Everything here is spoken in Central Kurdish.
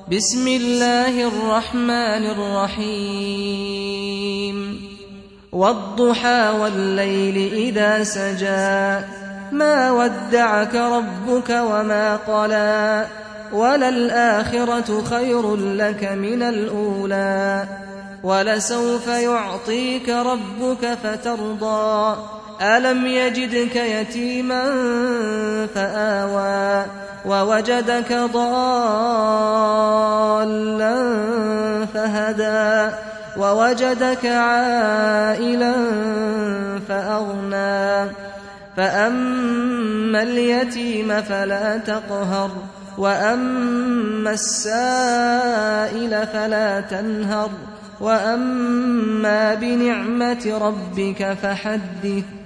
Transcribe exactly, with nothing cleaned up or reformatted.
بسم الله الرحمن الرحيم والضحى والليل إذا سجى ما ودعك ربك وما قلى وللآخرة خير لك من الأولى ولسوف يعطيك ربك فترضى ألم يجدك يتيما فآوى ووجدك ضالا فهدى ووجدك عائلا فأغنى فأما اليتيم فلا تقهر وأما السائل فلا تنهر وأما بنعمة ربك فحدث